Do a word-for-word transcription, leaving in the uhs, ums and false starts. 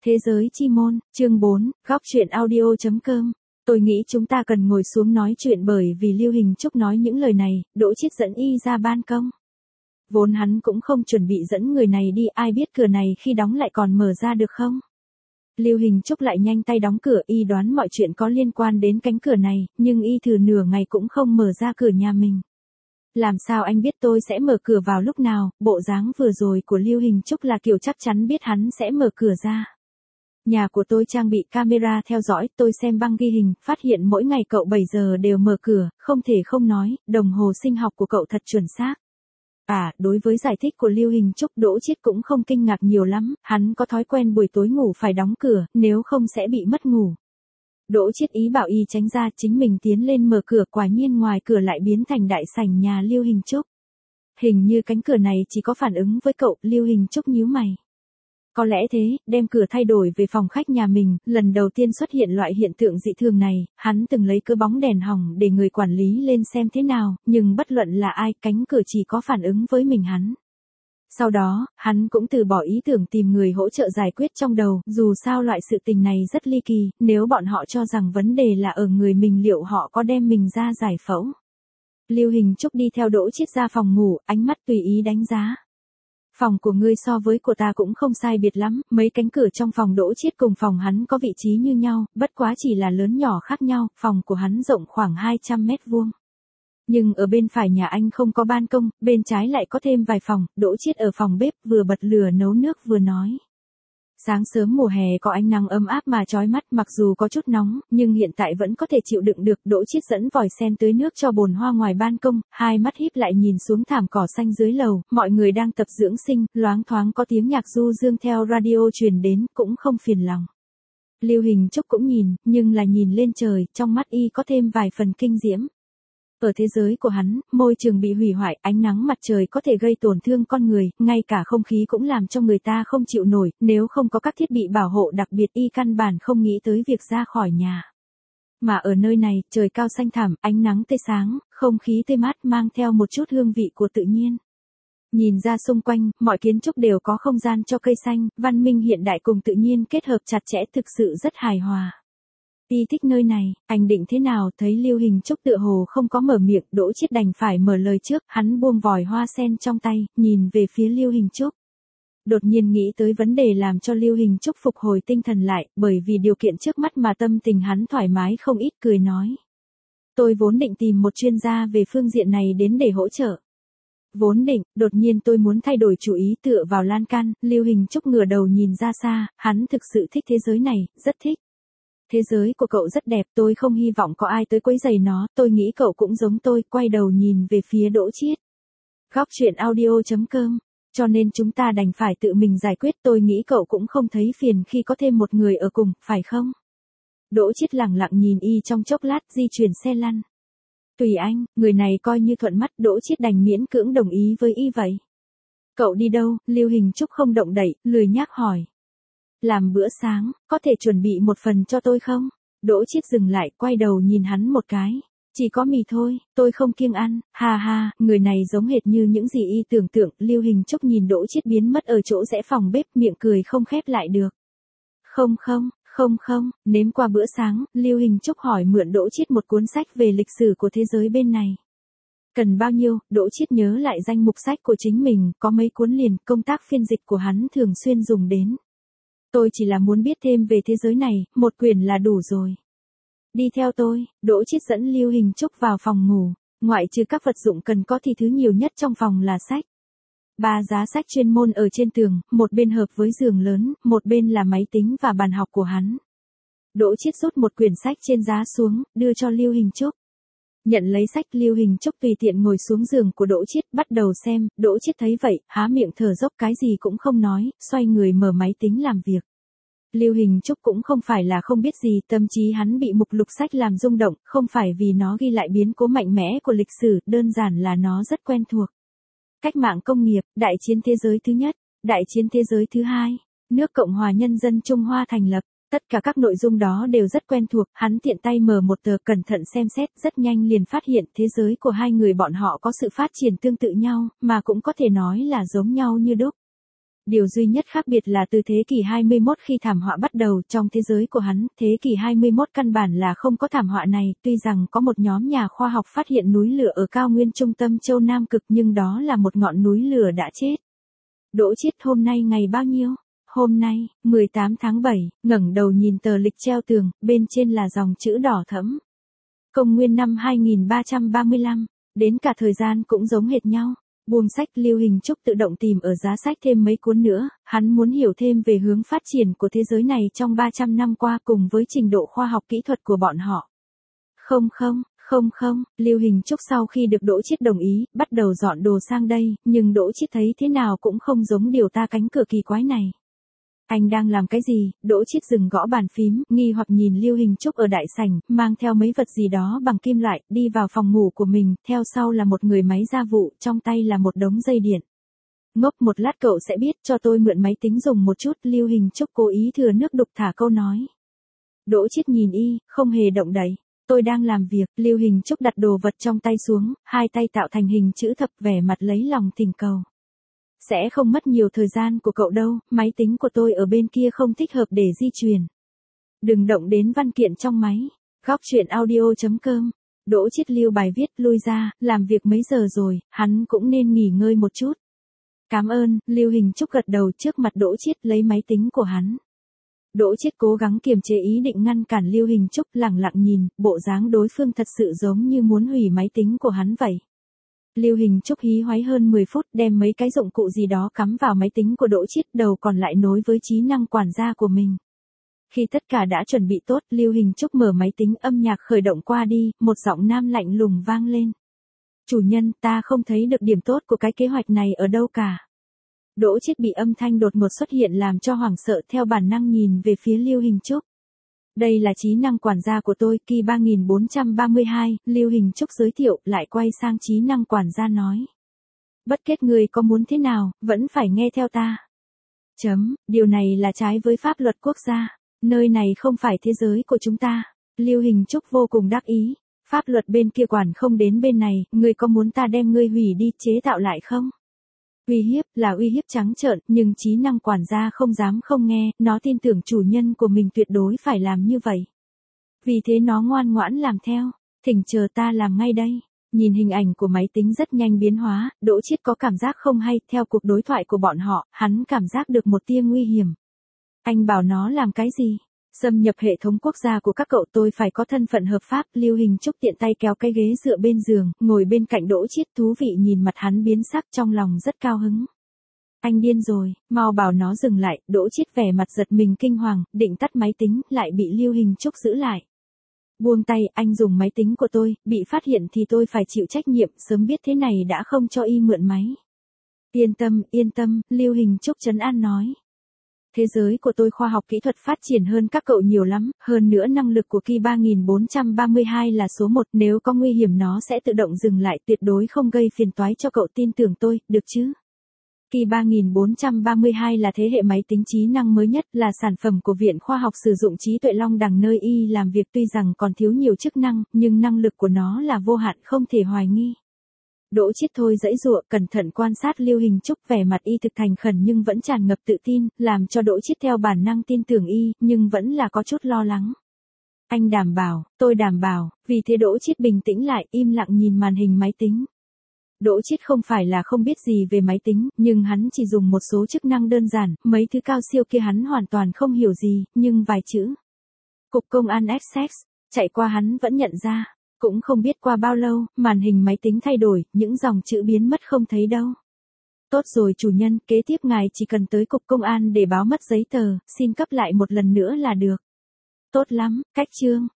Thế giới chi môn, chương bốn, góc truyện audio.com. Tôi nghĩ chúng ta cần ngồi xuống nói chuyện bởi vì Lưu Hình Trúc nói những lời này, Đỗ Chiết dẫn y ra ban công. Vốn hắn cũng không chuẩn bị dẫn người này đi, ai biết cửa này khi đóng lại còn mở ra được không? Lưu Hình Trúc lại nhanh tay đóng cửa, y đoán mọi chuyện có liên quan đến cánh cửa này, nhưng y thử nửa ngày cũng không mở ra cửa nhà mình. Làm sao anh biết tôi sẽ mở cửa vào lúc nào? Bộ dáng vừa rồi của Lưu Hình Trúc là kiểu chắc chắn biết hắn sẽ mở cửa ra. Nhà của tôi trang bị camera theo dõi, tôi xem băng ghi hình, phát hiện mỗi ngày cậu bảy giờ đều mở cửa, không thể không nói, đồng hồ sinh học của cậu thật chuẩn xác. À, đối với giải thích của Lưu Hình Trúc, Đỗ Chiết cũng không kinh ngạc nhiều lắm, hắn có thói quen buổi tối ngủ phải đóng cửa, nếu không sẽ bị mất ngủ. Đỗ Chiết ý bảo y tránh ra, chính mình tiến lên mở cửa, quả nhiên ngoài cửa lại biến thành đại sảnh nhà Lưu Hình Trúc. Hình như cánh cửa này chỉ có phản ứng với cậu, Lưu Hình Trúc nhíu mày. Có lẽ thế, đem cửa thay đổi về phòng khách nhà mình, lần đầu tiên xuất hiện loại hiện tượng dị thường này, hắn từng lấy cớ bóng đèn hỏng để người quản lý lên xem thế nào, nhưng bất luận là ai, cánh cửa chỉ có phản ứng với mình hắn. Sau đó, hắn cũng từ bỏ ý tưởng tìm người hỗ trợ giải quyết trong đầu, dù sao loại sự tình này rất ly kỳ, nếu bọn họ cho rằng vấn đề là ở người mình liệu họ có đem mình ra giải phẫu. Lưu Hình Trúc đi theo Đỗ Chiết ra phòng ngủ, ánh mắt tùy ý đánh giá. Phòng của ngươi so với của ta cũng không sai biệt lắm, mấy cánh cửa trong phòng Đỗ Chiết cùng phòng hắn có vị trí như nhau, bất quá chỉ là lớn nhỏ khác nhau, phòng của hắn rộng khoảng hai trăm mét vuông. Nhưng ở bên phải nhà anh không có ban công, bên trái lại có thêm vài phòng, Đỗ Chiết ở phòng bếp vừa bật lửa nấu nước vừa nói. Sáng sớm mùa hè có ánh nắng ấm áp mà chói mắt, mặc dù có chút nóng, nhưng hiện tại vẫn có thể chịu đựng được. Đỗ Chiết dẫn vòi sen tưới nước cho bồn hoa ngoài ban công, hai mắt híp lại nhìn xuống thảm cỏ xanh dưới lầu, mọi người đang tập dưỡng sinh, loáng thoáng có tiếng nhạc du dương theo radio truyền đến, cũng không phiền lòng. Lưu Hình Trúc cũng nhìn, nhưng là nhìn lên trời, trong mắt y có thêm vài phần kinh diễm. Ở thế giới của hắn, môi trường bị hủy hoại, ánh nắng mặt trời có thể gây tổn thương con người, ngay cả không khí cũng làm cho người ta không chịu nổi, nếu không có các thiết bị bảo hộ đặc biệt y căn bản không nghĩ tới việc ra khỏi nhà. Mà ở nơi này, trời cao xanh thẳm, ánh nắng tươi sáng, không khí tươi mát mang theo một chút hương vị của tự nhiên. Nhìn ra xung quanh, mọi kiến trúc đều có không gian cho cây xanh, văn minh hiện đại cùng tự nhiên kết hợp chặt chẽ thực sự rất hài hòa. Y thích nơi này, anh định thế nào? Thấy Lưu Hình Trúc tựa hồ không có mở miệng, Đỗ Chiết đành phải mở lời trước, hắn buông vòi hoa sen trong tay, nhìn về phía Lưu Hình Trúc. Đột nhiên nghĩ tới vấn đề làm cho Lưu Hình Trúc phục hồi tinh thần lại, bởi vì điều kiện trước mắt mà tâm tình hắn thoải mái không ít, cười nói. Tôi vốn định tìm một chuyên gia về phương diện này đến để hỗ trợ. Vốn định, đột nhiên tôi muốn thay đổi chủ ý, tựa vào lan can, Lưu Hình Trúc ngửa đầu nhìn ra xa, hắn thực sự thích thế giới này, rất thích. Thế giới của cậu rất đẹp, tôi không hy vọng có ai tới quấy rầy nó, tôi nghĩ cậu cũng giống tôi, quay đầu nhìn về phía Đỗ Chiết. Góc truyện audio.com, cho nên chúng ta đành phải tự mình giải quyết, tôi nghĩ cậu cũng không thấy phiền khi có thêm một người ở cùng, phải không? Đỗ Chiết lẳng lặng nhìn y trong chốc lát, di chuyển xe lăn. Tùy anh, người này coi như thuận mắt, Đỗ Chiết đành miễn cưỡng đồng ý với y vậy. Cậu đi đâu? Lưu Hình Trúc không động đậy, lười nhác hỏi. Làm bữa sáng, có thể chuẩn bị một phần cho tôi không? Đỗ Chiết dừng lại, quay đầu nhìn hắn một cái. Chỉ có mì thôi, tôi không kiêng ăn, ha ha, người này giống hệt như những gì y tưởng tượng. Lưu Hình Trúc nhìn Đỗ Chiết biến mất ở chỗ rẽ phòng bếp, miệng cười không khép lại được. Không không, không không, nếm qua bữa sáng, Lưu Hình Trúc hỏi mượn Đỗ Chiết một cuốn sách về lịch sử của thế giới bên này. Cần bao nhiêu? Đỗ Chiết nhớ lại danh mục sách của chính mình, có mấy cuốn liền, công tác phiên dịch của hắn thường xuyên dùng đến. Tôi chỉ là muốn biết thêm về thế giới này, một quyển là đủ rồi. Đi theo tôi, Đỗ Chiết dẫn Lưu Hình Trúc vào phòng ngủ, ngoại trừ các vật dụng cần có thì thứ nhiều nhất trong phòng là sách. Ba giá sách chuyên môn ở trên tường, một bên hợp với giường lớn, một bên là máy tính và bàn học của hắn. Đỗ Chiết rút một quyển sách trên giá xuống, đưa cho Lưu Hình Trúc. Nhận lấy sách, Lưu Hình Trúc tùy tiện ngồi xuống giường của Đỗ Chiết, bắt đầu xem, Đỗ Chiết thấy vậy, há miệng thở dốc cái gì cũng không nói, xoay người mở máy tính làm việc. Lưu Hình Trúc cũng không phải là không biết gì, tâm trí hắn bị mục lục sách làm rung động, không phải vì nó ghi lại biến cố mạnh mẽ của lịch sử, đơn giản là nó rất quen thuộc. Cách mạng công nghiệp, đại chiến thế giới thứ nhất, đại chiến thế giới thứ hai, nước Cộng hòa Nhân dân Trung Hoa thành lập. Tất cả các nội dung đó đều rất quen thuộc, hắn tiện tay mở một tờ cẩn thận xem xét, rất nhanh liền phát hiện thế giới của hai người bọn họ có sự phát triển tương tự nhau, mà cũng có thể nói là giống nhau như đúc. Điều duy nhất khác biệt là từ thế kỷ hai mươi mốt khi thảm họa bắt đầu trong thế giới của hắn, thế kỷ hai mươi mốt căn bản là không có thảm họa này, tuy rằng có một nhóm nhà khoa học phát hiện núi lửa ở cao nguyên trung tâm châu Nam Cực nhưng đó là một ngọn núi lửa đã chết. Đỗ Chiết hôm nay ngày bao nhiêu? Hôm nay, mười tám tháng bảy, ngẩng đầu nhìn tờ lịch treo tường, bên trên là dòng chữ đỏ thẫm. Công nguyên năm hai nghìn ba trăm ba mươi lăm, đến cả thời gian cũng giống hệt nhau. Buông sách, Lưu Hình Trúc tự động tìm ở giá sách thêm mấy cuốn nữa, hắn muốn hiểu thêm về hướng phát triển của thế giới này trong ba trăm năm qua cùng với trình độ khoa học kỹ thuật của bọn họ. Không không, không không, Lưu Hình Trúc sau khi được Đỗ Chiết đồng ý, bắt đầu dọn đồ sang đây, nhưng Đỗ Chiết thấy thế nào cũng không giống điều ta cánh cửa kỳ quái này. Anh đang làm cái gì? Đỗ Chiết dừng gõ bàn phím, nghi hoặc nhìn Lưu Hình Trúc ở đại sảnh, mang theo mấy vật gì đó bằng kim loại, đi vào phòng ngủ của mình, theo sau là một người máy gia vụ, trong tay là một đống dây điện. Ngốc một lát cậu sẽ biết, cho tôi mượn máy tính dùng một chút, Lưu Hình Trúc cố ý thừa nước đục thả câu nói. Đỗ Chiết nhìn y, không hề động đậy. Tôi đang làm việc, Lưu Hình Trúc đặt đồ vật trong tay xuống, hai tay tạo thành hình chữ thập, vẻ mặt lấy lòng thỉnh cầu. Sẽ không mất nhiều thời gian của cậu đâu, máy tính của tôi ở bên kia không thích hợp để di chuyển. Đừng động đến văn kiện trong máy. Góc truyện audio chấm com. Đỗ Chiết lưu bài viết lui ra, làm việc mấy giờ rồi, hắn cũng nên nghỉ ngơi một chút. Cảm ơn, Lưu Hình Trúc gật đầu trước mặt Đỗ Chiết lấy máy tính của hắn. Đỗ Chiết cố gắng kiềm chế ý định ngăn cản Lưu Hình Trúc, lẳng lặng nhìn, bộ dáng đối phương thật sự giống như muốn hủy máy tính của hắn vậy. Lưu Hình Trúc hí hoáy hơn mười phút đem mấy cái dụng cụ gì đó cắm vào máy tính của Đỗ Chiết, đầu còn lại nối với trí năng quản gia của mình. Khi tất cả đã chuẩn bị tốt, Lưu Hình Trúc mở máy tính, âm nhạc khởi động qua đi, một giọng nam lạnh lùng vang lên. Chủ nhân, ta không thấy được điểm tốt của cái kế hoạch này ở đâu cả. Đỗ Chiết bị âm thanh đột ngột xuất hiện làm cho hoảng sợ, theo bản năng nhìn về phía Lưu Hình Trúc. Đây là trí năng quản gia của tôi, Ki ba nghìn bốn trăm ba mươi hai, Lưu Hình Trúc giới thiệu, lại quay sang trí năng quản gia nói. Bất kết người có muốn thế nào, vẫn phải nghe theo ta. Chấm, điều này là trái với pháp luật quốc gia, nơi này không phải thế giới của chúng ta. Lưu Hình Trúc vô cùng đắc ý, pháp luật bên kia quản không đến bên này, ngươi có muốn ta đem ngươi hủy đi chế tạo lại không? Uy hiếp là uy hiếp trắng trợn, nhưng trí năng quản gia không dám không nghe, nó tin tưởng chủ nhân của mình tuyệt đối phải làm như vậy. Vì thế nó ngoan ngoãn làm theo, thỉnh chờ ta làm ngay đây. Nhìn hình ảnh của máy tính rất nhanh biến hóa, Đỗ Chiết có cảm giác không hay, theo cuộc đối thoại của bọn họ, hắn cảm giác được một tia nguy hiểm. Anh bảo nó làm cái gì? Xâm nhập hệ thống quốc gia của các cậu, tôi phải có thân phận hợp pháp. Lưu Hình Trúc tiện tay kéo cái ghế dựa bên giường, ngồi bên cạnh Đỗ Chiết, thú vị nhìn mặt hắn biến sắc, trong lòng rất cao hứng. Anh điên rồi, mau bảo nó dừng lại. Đỗ Chiết vẻ mặt giật mình kinh hoàng, định tắt máy tính, lại bị Lưu Hình Trúc giữ lại. Buông tay, anh dùng máy tính của tôi, bị phát hiện thì tôi phải chịu trách nhiệm, sớm biết thế này đã không cho y mượn máy. Yên tâm, yên tâm, Lưu Hình Trúc trấn an nói. Thế giới của tôi khoa học kỹ thuật phát triển hơn các cậu nhiều lắm, hơn nữa năng lực của Ki ba nghìn bốn trăm ba mươi hai là số một, nếu có nguy hiểm nó sẽ tự động dừng lại, tuyệt đối không gây phiền toái cho cậu, tin tưởng tôi, được chứ? Ki ba nghìn bốn trăm ba mươi hai là thế hệ máy tính trí năng mới nhất, là sản phẩm của Viện Khoa học Sử dụng trí tuệ Long Đằng nơi y làm việc, tuy rằng còn thiếu nhiều chức năng, nhưng năng lực của nó là vô hạn, không thể hoài nghi. Đỗ Chiết thôi dãy dụa, cẩn thận quan sát Lưu Hình Trúc, vẻ mặt y thực thành khẩn nhưng vẫn tràn ngập tự tin, làm cho Đỗ Chiết theo bản năng tin tưởng y, nhưng vẫn là có chút lo lắng. Anh đảm bảo, tôi đảm bảo, vì thế Đỗ Chiết bình tĩnh lại, im lặng nhìn màn hình máy tính. Đỗ Chiết không phải là không biết gì về máy tính, nhưng hắn chỉ dùng một số chức năng đơn giản, mấy thứ cao siêu kia hắn hoàn toàn không hiểu gì, nhưng vài chữ. Cục Công an Essex, chạy qua hắn vẫn nhận ra. Cũng không biết qua bao lâu, màn hình máy tính thay đổi, những dòng chữ biến mất không thấy đâu. Tốt rồi chủ nhân, kế tiếp ngài chỉ cần tới cục công an để báo mất giấy tờ, xin cấp lại một lần nữa là được. Tốt lắm, cách chương.